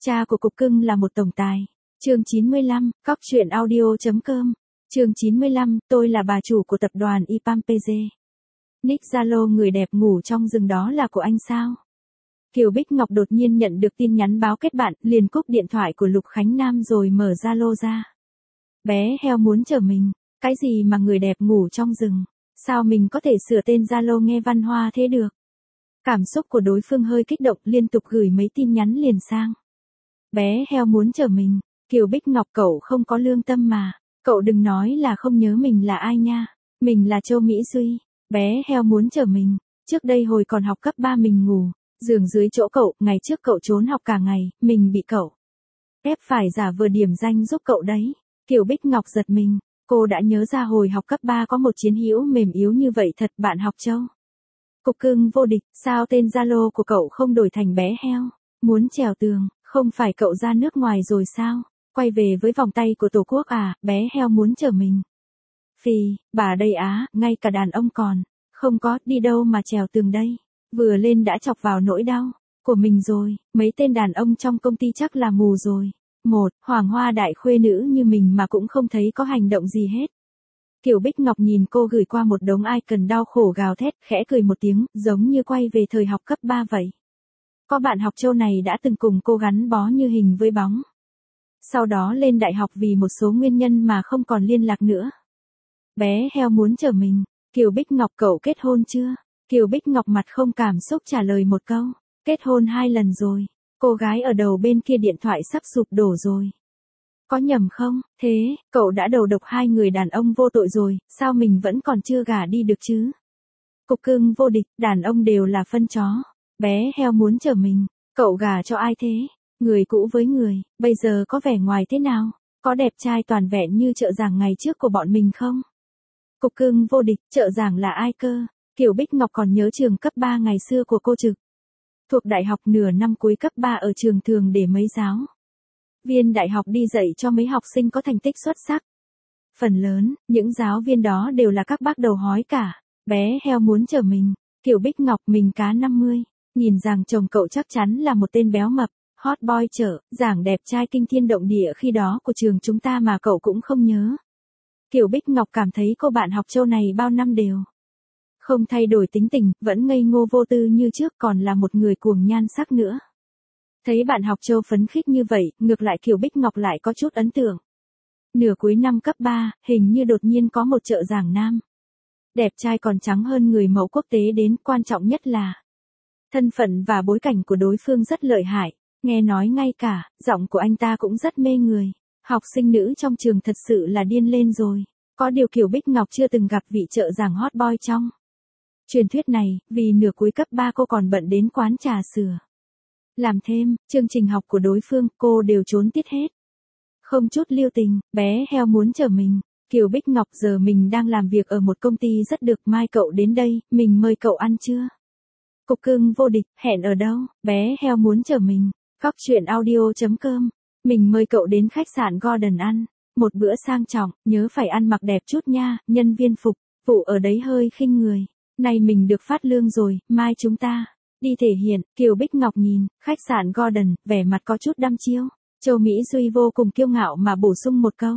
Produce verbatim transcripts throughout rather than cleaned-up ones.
Cha của Cục Cưng là một tổng tài. Chương chín mươi lăm, cóc truyện audio.com. Chương chín mươi lăm, tôi là bà chủ của tập đoàn Ipampege. Nick Zalo người đẹp ngủ trong rừng đó là của anh sao? Kiều Bích Ngọc đột nhiên nhận được tin nhắn báo kết bạn, liền cúp điện thoại của Lục Khánh Nam rồi mở Zalo ra. Bé heo muốn chở mình, cái gì mà người đẹp ngủ trong rừng, sao mình có thể sửa tên Zalo nghe văn hoa thế được? Cảm xúc của đối phương hơi kích động, liên tục gửi mấy tin nhắn liền sang. Bé heo muốn chở mình, Kiều Bích Ngọc cậu không có lương tâm mà, cậu đừng nói là không nhớ mình là ai nha, mình là Châu Mỹ Duy, bé heo muốn chở mình, trước đây hồi còn học cấp ba mình ngủ, giường dưới chỗ cậu, ngày trước cậu trốn học cả ngày, mình bị cậu ép phải giả vờ điểm danh giúp cậu đấy. Kiều Bích Ngọc giật mình, cô đã nhớ ra hồi học cấp ba có một chiến hữu mềm yếu như vậy thật, bạn học Châu. Cục Cưng vô địch, sao tên Zalo của cậu không đổi thành bé heo? Muốn trèo tường, không phải cậu ra nước ngoài rồi sao? Quay về với vòng tay của Tổ quốc à, bé heo muốn chở mình. Phì, bà đây á, ngay cả đàn ông còn, không có, đi đâu mà trèo tường đây? Vừa lên đã chọc vào nỗi đau của mình rồi, mấy tên đàn ông trong công ty chắc là mù rồi. Một, hoàng hoa đại khuê nữ như mình mà cũng không thấy có hành động gì hết. Kiều Bích Ngọc nhìn cô gửi qua một đống icon đau khổ gào thét, khẽ cười một tiếng, giống như quay về thời học cấp ba vậy. Có bạn học Châu này đã từng cùng cô gắn bó như hình với bóng. Sau đó lên đại học vì một số nguyên nhân mà không còn liên lạc nữa. Bé heo muốn chở mình, Kiều Bích Ngọc cậu kết hôn chưa? Kiều Bích Ngọc mặt không cảm xúc trả lời một câu, kết hôn hai lần rồi. Cô gái ở đầu bên kia điện thoại sắp sụp đổ rồi. Có nhầm không? Thế, cậu đã đầu độc hai người đàn ông vô tội rồi, sao mình vẫn còn chưa gả đi được chứ? Cục Cưng vô địch, đàn ông đều là phân chó. Bé heo muốn chở mình, cậu gả cho ai thế? Người cũ với người, bây giờ có vẻ ngoài thế nào? Có đẹp trai toàn vẹn như trợ giảng ngày trước của bọn mình không? Cục Cưng vô địch, trợ giảng là ai cơ? Kiều Bích Ngọc còn nhớ trường cấp ba ngày xưa của cô Trực. Thuộc đại học nửa năm cuối cấp ba ở trường thường để mấy giáo viên đại học đi dạy cho mấy học sinh có thành tích xuất sắc. Phần lớn, những giáo viên đó đều là các bác đầu hói cả. Bé heo muốn chở mình, Kiều Bích Ngọc mình cá năm mươi, nhìn rằng chồng cậu chắc chắn là một tên béo mập, hot boy chở, giảng đẹp trai kinh thiên động địa khi đó của trường chúng ta mà cậu cũng không nhớ. Kiều Bích Ngọc cảm thấy cô bạn học Châu này bao năm đều không thay đổi tính tình, vẫn ngây ngô vô tư như trước, còn là một người cuồng nhan sắc nữa. Thấy bạn học Châu phấn khích như vậy, ngược lại Kiều Bích Ngọc lại có chút ấn tượng. Nửa cuối năm cấp ba, hình như đột nhiên có một trợ giảng nam. Đẹp trai còn trắng hơn người mẫu quốc tế đến, quan trọng nhất là thân phận và bối cảnh của đối phương rất lợi hại, nghe nói ngay cả, giọng của anh ta cũng rất mê người. Học sinh nữ trong trường thật sự là điên lên rồi. Có điều Kiều Bích Ngọc chưa từng gặp vị trợ giảng hot boy trong truyền thuyết này, vì nửa cuối cấp ba cô còn bận đến quán trà sữa làm thêm, chương trình học của đối phương, cô đều trốn tiết hết. Không chút lưu tình, bé heo muốn chở mình, Kiều Bích Ngọc giờ mình đang làm việc ở một công ty rất được, mai cậu đến đây, mình mời cậu ăn trưa. Cục Cưng vô địch, hẹn ở đâu? Bé heo muốn chở mình, cóc truyện audio.com, mình mời cậu đến khách sạn Gordon ăn, một bữa sang trọng, nhớ phải ăn mặc đẹp chút nha, nhân viên phục vụ ở đấy hơi khinh người. Này mình được phát lương rồi, mai chúng ta đi thể hiện. Kiều Bích Ngọc nhìn khách sạn Gordon, vẻ mặt có chút đăm chiêu. Châu Mỹ Duy vô cùng kiêu ngạo mà bổ sung một câu.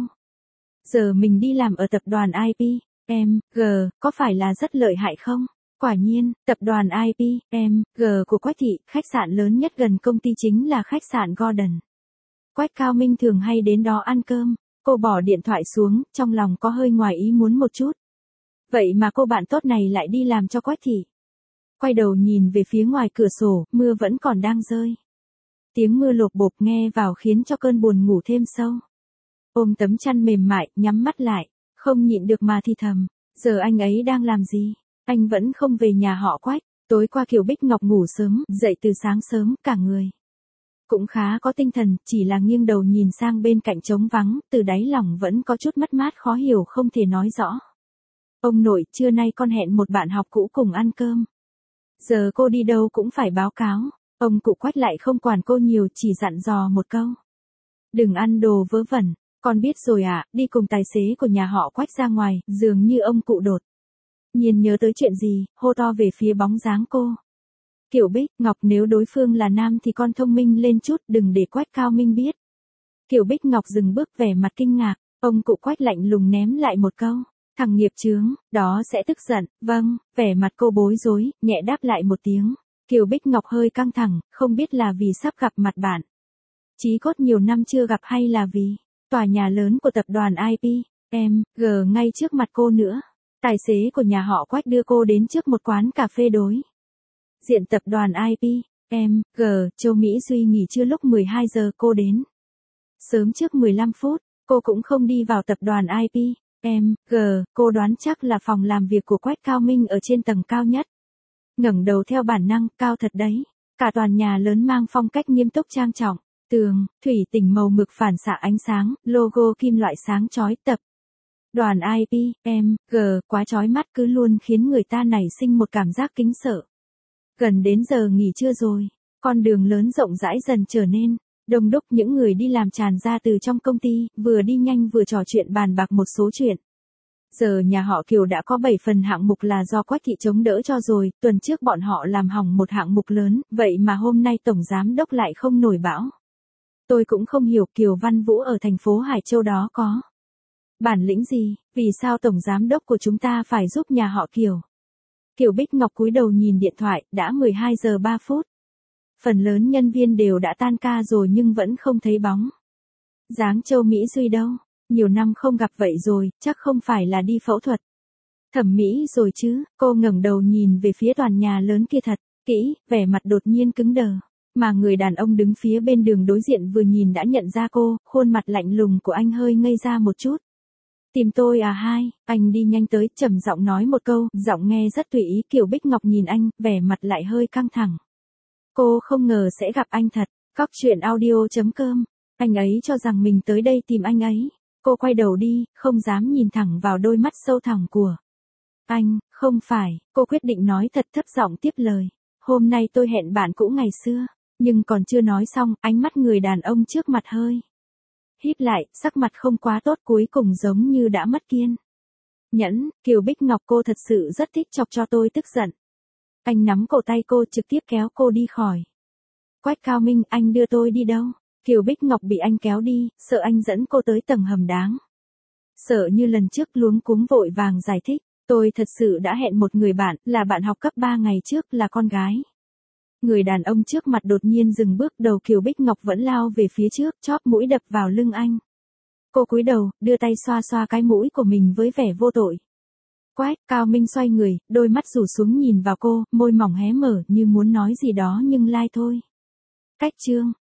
Giờ mình đi làm ở tập đoàn i pê em giê, có phải là rất lợi hại không? Quả nhiên, tập đoàn i pê em giê của Quách Thị, khách sạn lớn nhất gần công ty chính là khách sạn Gordon. Quách Cao Minh thường hay đến đó ăn cơm. Cô bỏ điện thoại xuống, trong lòng có hơi ngoài ý muốn một chút. Vậy mà cô bạn tốt này lại đi làm cho Quách Thị. Quay đầu nhìn về phía ngoài cửa sổ, mưa vẫn còn đang rơi. Tiếng mưa lộp bộp nghe vào khiến cho cơn buồn ngủ thêm sâu. Ôm tấm chăn mềm mại, nhắm mắt lại, không nhịn được mà thì thầm. Giờ anh ấy đang làm gì? Anh vẫn không về nhà họ Quách. Tối qua Kiều Bích Ngọc ngủ sớm, dậy từ sáng sớm, cả người cũng khá có tinh thần, chỉ là nghiêng đầu nhìn sang bên cạnh trống vắng, từ đáy lòng vẫn có chút mất mát khó hiểu không thể nói rõ. Ông nội, trưa nay con hẹn một bạn học cũ cùng ăn cơm. Giờ cô đi đâu cũng phải báo cáo. Ông cụ Quách lại không quản cô nhiều, chỉ dặn dò một câu. Đừng ăn đồ vớ vẩn, con biết rồi ạ, à, đi cùng tài xế của nhà họ Quách ra ngoài, dường như ông cụ đột nhiên nhớ tới chuyện gì, hô to về phía bóng dáng cô. Kiều Bích Ngọc nếu đối phương là nam thì con thông minh lên chút đừng để Quách Cao Minh biết. Kiều Bích Ngọc dừng bước vẻ mặt kinh ngạc, ông cụ Quách lạnh lùng ném lại một câu. Thằng nghiệp chướng, đó sẽ tức giận, vâng, vẻ mặt cô bối rối, nhẹ đáp lại một tiếng. Kiều Bích Ngọc hơi căng thẳng, không biết là vì sắp gặp mặt bạn. Chí cốt nhiều năm chưa gặp hay là vì tòa nhà lớn của tập đoàn i pê, em, G ngay trước mặt cô nữa. Tài xế của nhà họ Quách đưa cô đến trước một quán cà phê đối diện tập đoàn i pê, em, G, Châu Mỹ Duy nghỉ trưa lúc mười hai giờ cô đến. Sớm trước mười lăm phút, cô cũng không đi vào tập đoàn i pê, em, G, cô đoán chắc là phòng làm việc của Quách Cao Minh ở trên tầng cao nhất. Ngẩng đầu theo bản năng, cao thật đấy. Cả toàn nhà lớn mang phong cách nghiêm túc trang trọng. Tường, thủy tinh màu mực phản xạ ánh sáng, logo kim loại sáng chói tập. Đoàn i pê, em, G, quá chói mắt cứ luôn khiến người ta nảy sinh một cảm giác kính sợ. Gần đến giờ nghỉ trưa rồi, con đường lớn rộng rãi dần trở nên đông đúc, những người đi làm tràn ra từ trong công ty, vừa đi nhanh vừa trò chuyện bàn bạc một số chuyện. Giờ nhà họ Kiều đã có bảy phần hạng mục là do Quách Thị chống đỡ cho rồi, tuần trước bọn họ làm hỏng một hạng mục lớn, vậy mà hôm nay tổng giám đốc lại không nổi bão. Tôi cũng không hiểu Kiều Văn Vũ ở thành phố Hải Châu đó có bản lĩnh gì, vì sao tổng giám đốc của chúng ta phải giúp nhà họ Kiều. Kiều Bích Ngọc cúi đầu nhìn điện thoại, đã mười hai giờ ba phút. Phần lớn nhân viên đều đã tan ca rồi nhưng vẫn không thấy bóng dáng Châu Mỹ Duy đâu. Nhiều năm không gặp vậy rồi, chắc không phải là đi phẫu thuật thẩm mỹ rồi chứ. Cô ngẩng đầu nhìn về phía tòa nhà lớn kia thật kỹ, vẻ mặt đột nhiên cứng đờ. Mà người đàn ông đứng phía bên đường đối diện vừa nhìn đã nhận ra cô, khuôn mặt lạnh lùng của anh hơi ngây ra một chút. Tìm tôi à hai, anh đi nhanh tới, trầm giọng nói một câu, giọng nghe rất tùy ý. Kiều Bích Ngọc nhìn anh, vẻ mặt lại hơi căng thẳng. Cô không ngờ sẽ gặp anh thật. Cóc truyện audio chấm com. Anh ấy cho rằng mình tới đây tìm anh ấy. Cô quay đầu đi, không dám nhìn thẳng vào đôi mắt sâu thẳm của anh. Không phải, cô quyết định nói thật, thấp giọng tiếp lời. Hôm nay tôi hẹn bạn cũ ngày xưa. Nhưng còn chưa nói xong, ánh mắt người đàn ông trước mặt hơi híp lại, sắc mặt không quá tốt, cuối cùng giống như đã mất kiên nhẫn. Kiều Bích Ngọc, cô thật sự rất thích chọc cho tôi tức giận. Anh nắm cổ tay cô, trực tiếp kéo cô đi khỏi. Quách Cao Minh, anh đưa tôi đi đâu? Kiều Bích Ngọc bị anh kéo đi, sợ anh dẫn cô tới tầng hầm đáng sợ như lần trước, luống cuống vội vàng giải thích. Tôi thật sự đã hẹn một người bạn, là bạn học cấp ba ngày trước, là con gái. Người đàn ông trước mặt đột nhiên dừng bước, đầu Kiều Bích Ngọc vẫn lao về phía trước, chóp mũi đập vào lưng anh. Cô cúi đầu, đưa tay xoa xoa cái mũi của mình với vẻ vô tội. Quách Cao Minh xoay người, đôi mắt rủ xuống nhìn vào cô, môi mỏng hé mở như muốn nói gì đó nhưng lai thôi. Cách chương